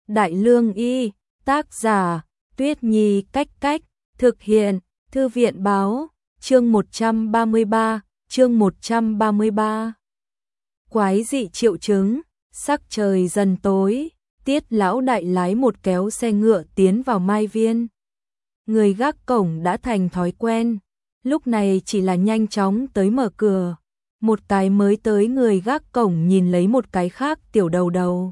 Đại Lương Y, tác giả, Tuyết Nhi Cách Cách, thực hiện, Thư viện Báo, chương 133, chương 133. Quái dị triệu chứng, sắc trời dần tối, Tiết lão đại lái một kéo xe ngựa tiến vào Mai Viên. Người gác cổng đã thành thói quen, lúc này chỉ là nhanh chóng tới mở cửa. Một cái mới tới người gác cổng nhìn lấy một cái khác tiểu đầu đầu.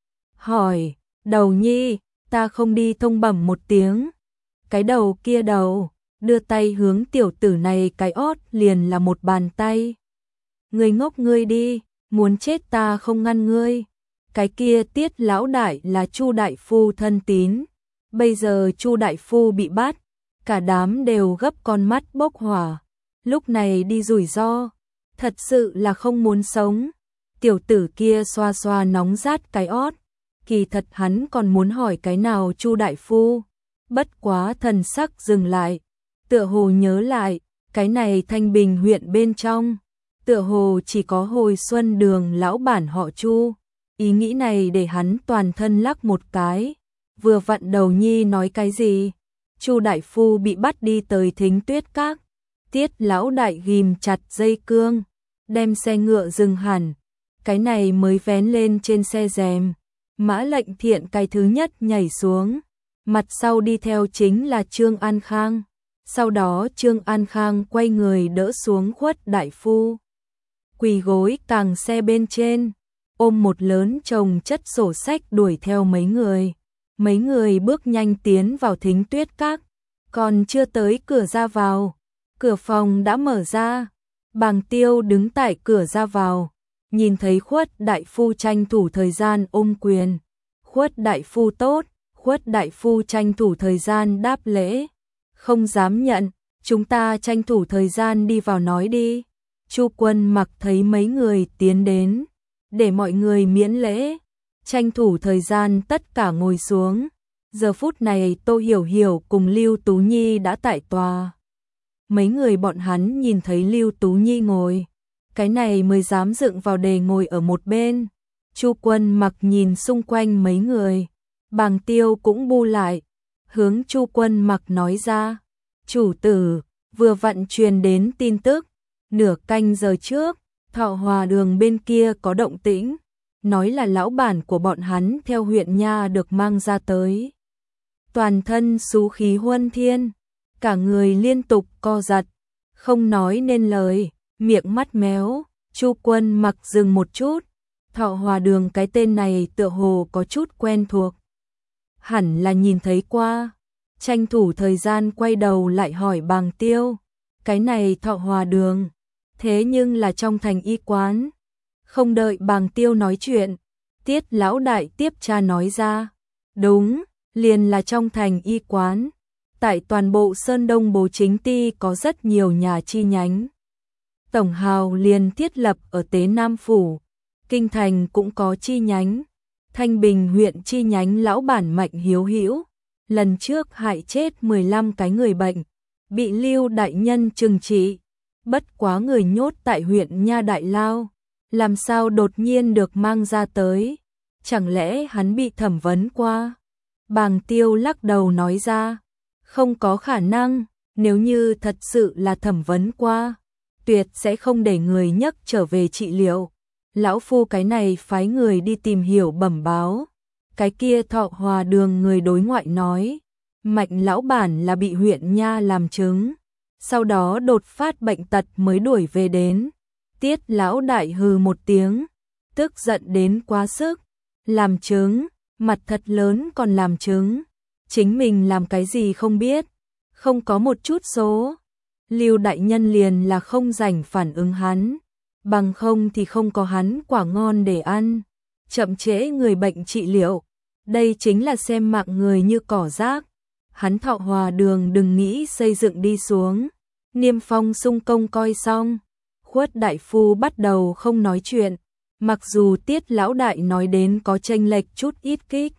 Hỏi, Đầu Nhi, ta không đi thông bẩm một tiếng. Cái đầu kia đầu, đưa tay hướng tiểu tử này cái ót liền là một bàn tay. Ngươi ngốc ngươi đi, muốn chết ta không ngăn ngươi. Cái kia Tiết lão đại là Chu đại phu thân tín. Bây giờ Chu đại phu bị bắt, cả đám đều gấp con mắt bốc hỏa. Lúc này đi rủi ro, thật sự là không muốn sống. Tiểu tử kia xoa xoa nóng rát cái ót. Kỳ thật hắn còn muốn hỏi cái nào Chu đại phu. Bất quá thần sắc dừng lại, tựa hồ nhớ lại, cái này Thanh Bình huyện bên trong, tựa hồ chỉ có Hồi Xuân Đường lão bản họ Chu. Ý nghĩ này để hắn toàn thân lắc một cái. Vừa vặn Đầu Nhi nói cái gì? Chu đại phu bị bắt đi tới Thính Tuyết Các. Tiết lão đại ghim chặt dây cương, đem xe ngựa dừng hẳn. Cái này mới vén lên trên xe rèm. Mã Lệnh Thiện cái thứ nhất nhảy xuống. Mặt sau đi theo chính là Trương An Khang. Sau đó Trương An Khang quay người đỡ xuống Khuất đại phu. Quỳ gối càng xe bên trên, ôm một lớn chồng chất sổ sách đuổi theo mấy người. Mấy người bước nhanh tiến vào Thính Tuyết Các, còn chưa tới cửa ra vào, cửa phòng đã mở ra. Bàng Tiêu đứng tại cửa ra vào, nhìn thấy Khuất đại phu tranh thủ thời gian ôm quyền. Khuất đại phu tốt. Khuất đại phu tranh thủ thời gian đáp lễ. Không dám nhận, chúng ta tranh thủ thời gian đi vào nói đi. Chu Quân Mặc thấy mấy người tiến đến, để mọi người miễn lễ, tranh thủ thời gian tất cả ngồi xuống. Giờ phút này Tô Hiểu Hiểu cùng Lưu Tú Nhi đã tại tòa. Mấy người bọn hắn nhìn thấy Lưu Tú Nhi ngồi, cái này mới dám dựng vào đề ngồi ở một bên. Chu Quân Mặc nhìn xung quanh mấy người, Bàng Tiêu cũng bu lại, hướng Chu Quân Mặc nói ra, chủ tử, vừa vặn truyền đến tin tức, nửa canh giờ trước, Thọ Hòa Đường bên kia có động tĩnh, nói là lão bản của bọn hắn theo huyện nha được mang ra tới. Toàn thân xú khí huân thiên, cả người liên tục co giật, không nói nên lời, miệng mắt méo. Chu Quân Mặc dừng một chút, Thọ Hòa Đường cái tên này tựa hồ có chút quen thuộc. Hẳn là nhìn thấy qua, tranh thủ thời gian quay đầu lại hỏi Bàng Tiêu, cái này Thọ Hòa Đường, thế nhưng là trong thành y quán. Không đợi Bàng Tiêu nói chuyện, Tiết lão đại tiếp tra nói ra, đúng, liền là trong thành y quán. Tại toàn bộ Sơn Đông Bố Chính Ti có rất nhiều nhà chi nhánh. Tổng hào liền thiết lập ở Tế Nam Phủ, Kinh Thành cũng có chi nhánh. Thanh Bình huyện chi nhánh lão bản Mạnh Hiếu Hữu, lần trước hại chết 15 cái người bệnh, bị Lưu đại nhân trừng trị. Bất quá người nhốt tại huyện Nha Đại Lao, làm sao đột nhiên được mang ra tới? Chẳng lẽ hắn bị thẩm vấn qua? Bàng Tiêu lắc đầu nói ra, không có khả năng, nếu như thật sự là thẩm vấn qua, tuyệt sẽ không để người nhấc trở về trị liệu. Lão phu cái này phái người đi tìm hiểu bẩm báo. Cái kia Thọ Hòa Đường người đối ngoại nói, Mạnh lão bản là bị huyện nha làm chứng, sau đó đột phát bệnh tật mới đuổi về đến. Tiết lão đại hừ một tiếng, tức giận đến quá sức. Làm chứng, mặt thật lớn còn làm chứng. Chính mình làm cái gì không biết, không có một chút số. Lưu đại nhân liền là không rảnh phản ứng hắn, bằng không thì không có hắn quả ngon để ăn. Chậm trễ người bệnh trị liệu, đây chính là xem mạng người như cỏ rác. Hắn Thọ Hòa Đường đừng nghĩ xây dựng đi xuống. Niêm Phong xung công coi xong, Khuất đại phu bắt đầu không nói chuyện, mặc dù Tiết lão đại nói đến có chênh lệch chút ít kích.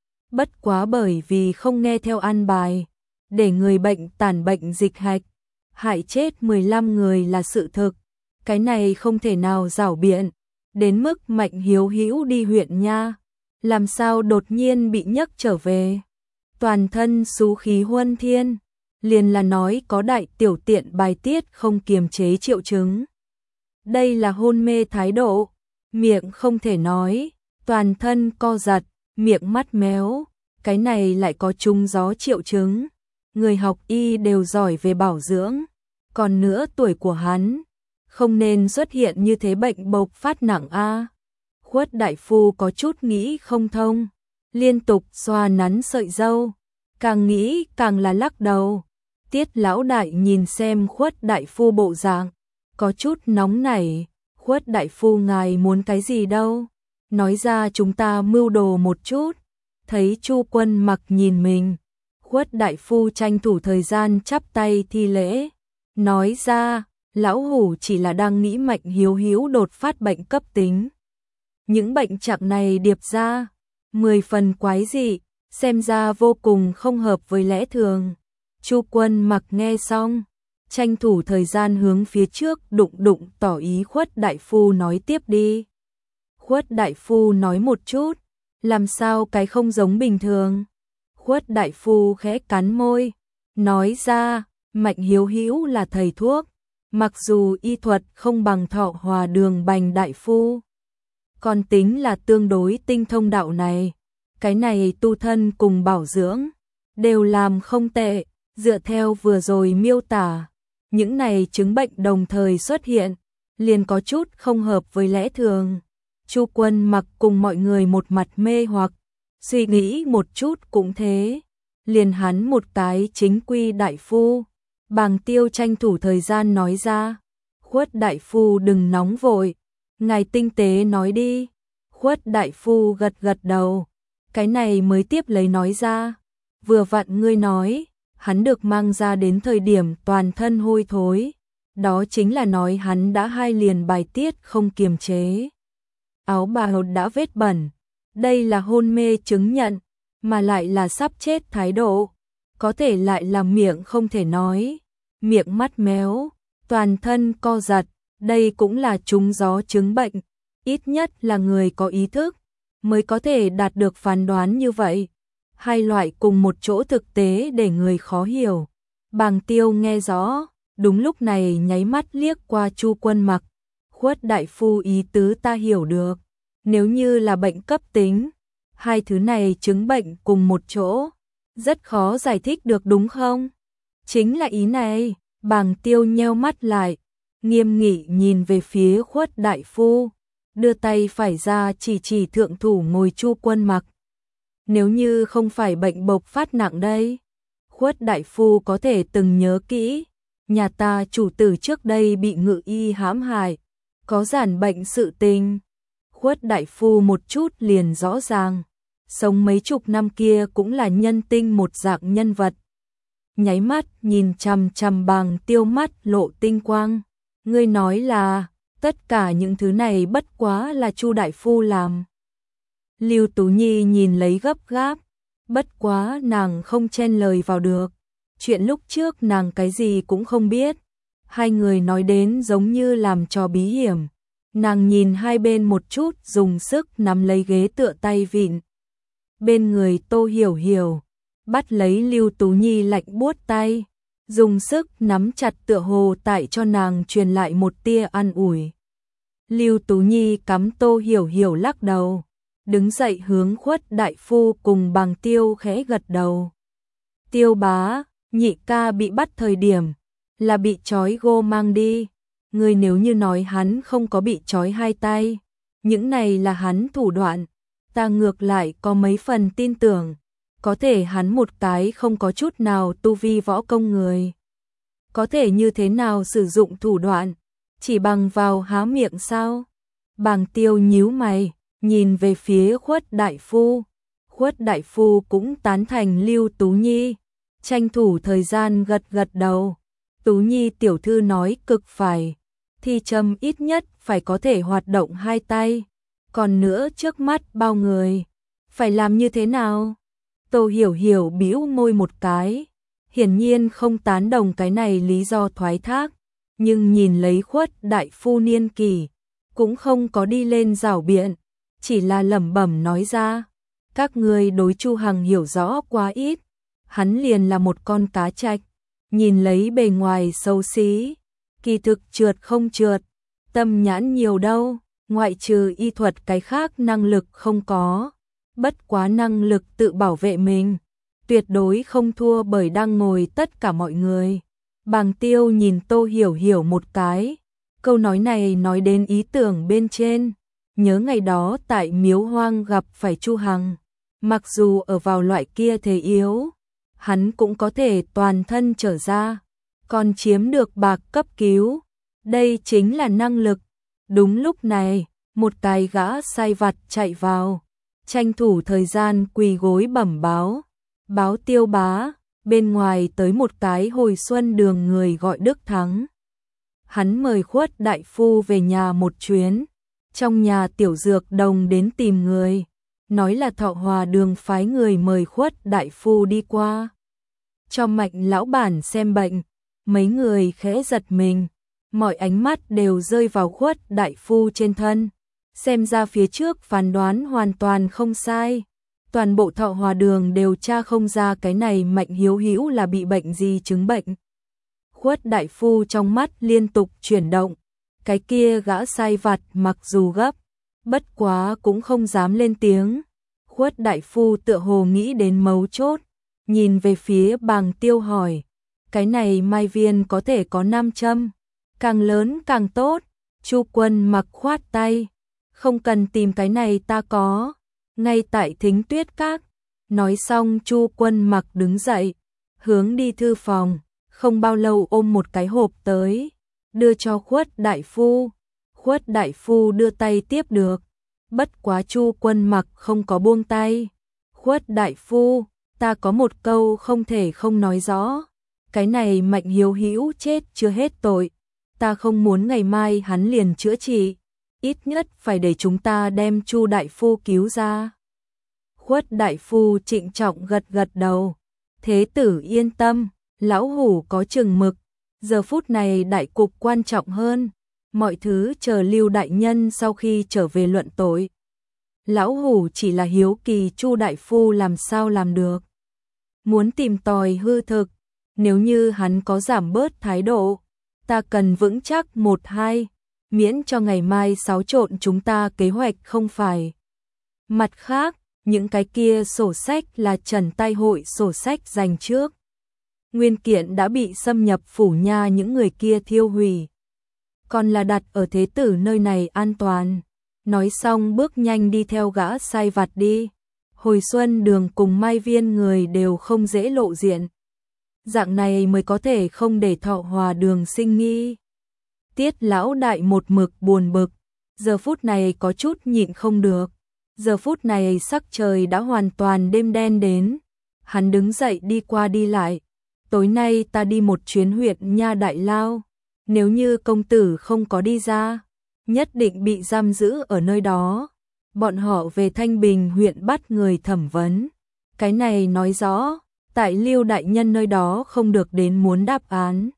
Bất quá bởi vì không nghe theo an bài, để người bệnh tàn bệnh dịch hạch, hại chết 15 người là sự thực. Cái này không thể nào giảo biện, đến mức Mạnh Hiếu Hữu đi huyện nha, làm sao đột nhiên bị nhấc trở về. Toàn thân xú khí huân thiên, liền là nói có đại tiểu tiện bài tiết không kiềm chế triệu chứng. Đây là hôn mê thái độ, miệng không thể nói, toàn thân co giật, miệng mắt méo, cái này lại có trúng gió triệu chứng. Người học y đều giỏi về bảo dưỡng, còn nữa tuổi của hắn, không nên xuất hiện như thế bệnh bộc phát nặng a. Khuất đại phu có chút nghĩ không thông, liên tục xoa nắn sợi râu, càng nghĩ càng là lắc đầu. Tiết lão đại nhìn xem Khuất đại phu bộ dạng, có chút nóng nảy. Khuất đại phu ngài muốn cái gì đâu, nói ra chúng ta mưu đồ một chút. Thấy Chu Quân Mặc nhìn mình, Khuất đại phu tranh thủ thời gian chắp tay thi lễ, nói ra, lão hủ chỉ là đang nghĩ Mạnh Hiếu Hiếu đột phát bệnh cấp tính. Những bệnh trạng này điệp ra, 10 phần quái dị, xem ra vô cùng không hợp với lẽ thường. Chu Quân Mặc nghe xong, tranh thủ thời gian hướng phía trước đụng đụng tỏ ý Khuất đại phu nói tiếp đi. Khuất đại phu nói một chút, làm sao cái không giống bình thường. Khuất đại phu khẽ cắn môi, nói ra, Mạnh Hiếu Hữu là thầy thuốc, mặc dù y thuật không bằng Thọ Hòa Đường Bành đại phu, còn tính là tương đối tinh thông đạo này. Cái này tu thân cùng bảo dưỡng đều làm không tệ, dựa theo vừa rồi miêu tả, những này chứng bệnh đồng thời xuất hiện, liền có chút không hợp với lẽ thường. Chu Quân Mặc cùng mọi người một mặt mê hoặc, suy nghĩ một chút cũng thế, liền hắn một cái chính quy đại phu. Bàng Tiêu tranh thủ thời gian nói ra, Khuất đại phu đừng nóng vội, ngài tinh tế nói đi. Khuất đại phu gật gật đầu, cái này mới tiếp lấy nói ra, vừa vặn ngươi nói, hắn được mang ra đến thời điểm toàn thân hôi thối, đó chính là nói hắn đã 2 liền bài tiết không kiềm chế. Áo bào đã vết bẩn, đây là hôn mê chứng nhận, mà lại là sắp chết thái độ, có thể lại là miệng không thể nói, miệng mắt méo, toàn thân co giật, đây cũng là trúng gió chứng bệnh, ít nhất là người có ý thức mới có thể đạt được phán đoán như vậy. Hai loại cùng một chỗ thực tế để người khó hiểu. Bàng Tiêu nghe rõ, đúng lúc này nháy mắt liếc qua Chu Quân Mặc. Khuất đại phu ý tứ ta hiểu được, nếu như là bệnh cấp tính, hai thứ này chứng bệnh cùng một chỗ, rất khó giải thích được đúng không? Chính là ý này. Bàng Tiêu nheo mắt lại, nghiêm nghị nhìn về phía Khuất đại phu, đưa tay phải ra chỉ thượng thủ ngồi Chu Quân Mặc. Nếu như không phải bệnh bộc phát nặng đây, Khuất đại phu có thể từng nhớ kỹ, nhà ta chủ tử trước đây bị ngự y hãm hại, có giản bệnh sự tình. Khuất đại phu một chút liền rõ ràng, sống mấy chục năm kia cũng là nhân tinh một dạng nhân vật. Nháy mắt nhìn chằm chằm Bàng Tiêu mắt lộ tinh quang, ngươi nói là tất cả những thứ này bất quá là Chu đại phu làm. Lưu Tú Nhi nhìn lấy gấp gáp, bất quá nàng không chen lời vào được, chuyện lúc trước nàng cái gì cũng không biết. Hai người nói đến giống như làm trò bí hiểm, nàng nhìn hai bên một chút dùng sức nắm lấy ghế tựa tay vịn. Bên người Tô Hiểu Hiểu bắt lấy Lưu Tú Nhi lạnh buốt tay, dùng sức nắm chặt tựa hồ tại cho nàng truyền lại một tia an ủi. Lưu Tú Nhi cắm Tô Hiểu Hiểu lắc đầu, đứng dậy hướng Khuất đại phu cùng Bàng Tiêu khẽ gật đầu. Tiêu bá, nhị ca bị bắt thời điểm là bị trói gô mang đi, người nếu như nói hắn không có bị trói hai tay, những này là hắn thủ đoạn, ta ngược lại có mấy phần tin tưởng, có thể hắn một cái không có chút nào tu vi võ công người, có thể như thế nào sử dụng thủ đoạn, chỉ bằng vào há miệng sao? Bàng Tiêu nhíu mày, nhìn về phía Khuất đại phu. Khuất đại phu cũng tán thành Lưu Tú Nhi, tranh thủ thời gian gật gật đầu. Tú Nhi tiểu thư nói cực phải, Thi Trâm ít nhất phải có thể hoạt động hai tay, còn nữa trước mắt bao người, phải làm như thế nào? Tô Hiểu Hiểu bĩu môi một cái, hiển nhiên không tán đồng cái này lý do thoái thác, nhưng nhìn lấy Khuất đại phu niên kỷ, cũng không có đi lên rảo biện, chỉ là lẩm bẩm nói ra. Các ngươi đối Chu Hằng hiểu rõ quá ít, hắn liền là một con cá trạch, nhìn lấy bề ngoài xấu xí, kỳ thực trượt không trượt, tâm nhãn nhiều đâu, ngoại trừ y thuật cái khác năng lực không có, bất quá năng lực tự bảo vệ mình, tuyệt đối không thua bởi đang ngồi tất cả mọi người. Bàng Tiêu nhìn Tô Hiểu Hiểu một cái, câu nói này nói đến ý tưởng bên trên, nhớ ngày đó tại Miếu Hoang gặp phải Chu Hằng, mặc dù ở vào loại kia thế yếu, hắn cũng có thể toàn thân trở ra, còn chiếm được bạc cấp cứu, đây chính là năng lực. Đúng lúc này, một cái gã sai vặt chạy vào, tranh thủ thời gian quỳ gối bẩm báo, báo Tiêu bá, bên ngoài tới một cái Hồi Xuân Đường người gọi Đức Thắng. Hắn mời Khuất đại phu về nhà một chuyến, trong nhà tiểu dược đồng đến tìm người, nói là Thọ Hòa Đường phái người mời Khuất đại phu đi qua, cho Mạnh lão bản xem bệnh. Mấy người khẽ giật mình, mọi ánh mắt đều rơi vào Khuất đại phu trên thân, xem ra phía trước phán đoán hoàn toàn không sai. Toàn bộ Thọ Hòa Đường đều tra không ra cái này Mạnh Hiếu Hữu là bị bệnh gì chứng bệnh. Khuất đại phu trong mắt liên tục chuyển động, cái kia gã sai vặt mặc dù gấp, bất quá cũng không dám lên tiếng. Khuất đại phu tựa hồ nghĩ đến mấu chốt, nhìn về phía Bàng Tiêu hỏi, cái này mai viên có thể có 5 châm, càng lớn càng tốt. Chu Quân Mặc khoát tay, không cần tìm cái này ta có, ngay tại Thính Tuyết Các. Nói xong Chu Quân Mặc đứng dậy, hướng đi thư phòng, không bao lâu ôm một cái hộp tới, đưa cho Khuất đại phu. Khuất đại phu đưa tay tiếp được, bất quá Chu Quân Mặc không có buông tay. Khuất đại phu, ta có một câu không thể không nói rõ, cái này Mạnh Hiếu Hữu chết chưa hết tội, ta không muốn ngày mai hắn liền chữa trị, ít nhất phải để chúng ta đem Chu đại phu cứu ra. Khuất đại phu trịnh trọng gật gật đầu, thế tử yên tâm, lão hủ có chừng mực, giờ phút này đại cục quan trọng hơn, mọi thứ chờ Lưu đại nhân sau khi trở về luận tội. Lão hủ chỉ là hiếu kỳ Chu đại phu làm sao làm được, muốn tìm tòi hư thực, nếu như hắn có giảm bớt thái độ, ta cần vững chắc 1-2, miễn cho ngày mai xáo trộn chúng ta kế hoạch không phải. Mặt khác, những cái kia sổ sách là Trần Tay Hội sổ sách dành trước. Nguyên kiện đã bị xâm nhập phủ nha những người kia thiêu hủy, còn là đặt ở thế tử nơi này an toàn. Nói xong bước nhanh đi theo gã sai vặt đi. Hồi Xuân Đường cùng Mai Viên người đều không dễ lộ diện, dạng này mới có thể không để Thọ Hòa Đường sinh nghi. Tiết lão đại một mực buồn bực, giờ phút này có chút nhịn không được. Giờ phút này sắc trời đã hoàn toàn đêm đen đến, hắn đứng dậy đi qua đi lại. Tối nay ta đi một chuyến huyện Nha Đại Lao, nếu như công tử không có đi ra, nhất định bị giam giữ ở nơi đó. Bọn họ về Thanh Bình huyện bắt người thẩm vấn. Cái này nói rõ, tại Lưu đại nhân nơi đó không được đến muốn đáp án.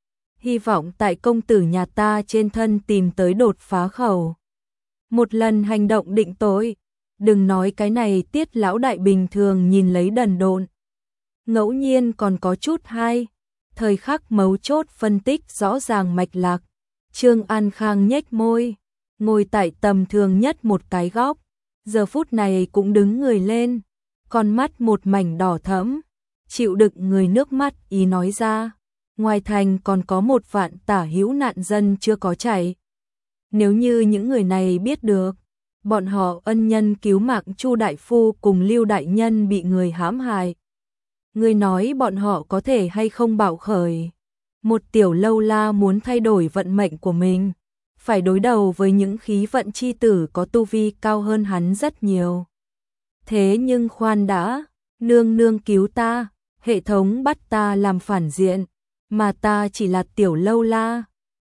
Hy vọng tại công tử nhà ta trên thân tìm tới đột phá khẩu. Một lần hành động định tội, đừng nói cái này Tiết lão đại bình thường nhìn lấy đần độn, ngẫu nhiên còn có chút hay, thời khắc mấu chốt phân tích rõ ràng mạch lạc. Trương An Khang nhếch môi, ngồi tại tầm thường nhất một cái góc, giờ phút này cũng đứng người lên, con mắt một mảnh đỏ thẫm, chịu đựng người nước mắt ý nói ra, ngoài thành còn có 1 vạn tả hữu nạn dân chưa có chạy. Nếu như những người này biết được, bọn họ ân nhân cứu mạng Chu đại phu cùng Lưu đại nhân bị người hãm hại, người nói bọn họ có thể hay không bạo khởi. Một tiểu lâu la muốn thay đổi vận mệnh của mình, phải đối đầu với những khí vận chi tử có tu vi cao hơn hắn rất nhiều. Thế nhưng khoan đã, nương nương cứu ta, hệ thống bắt ta làm phản diện, mà ta chỉ là tiểu lâu la,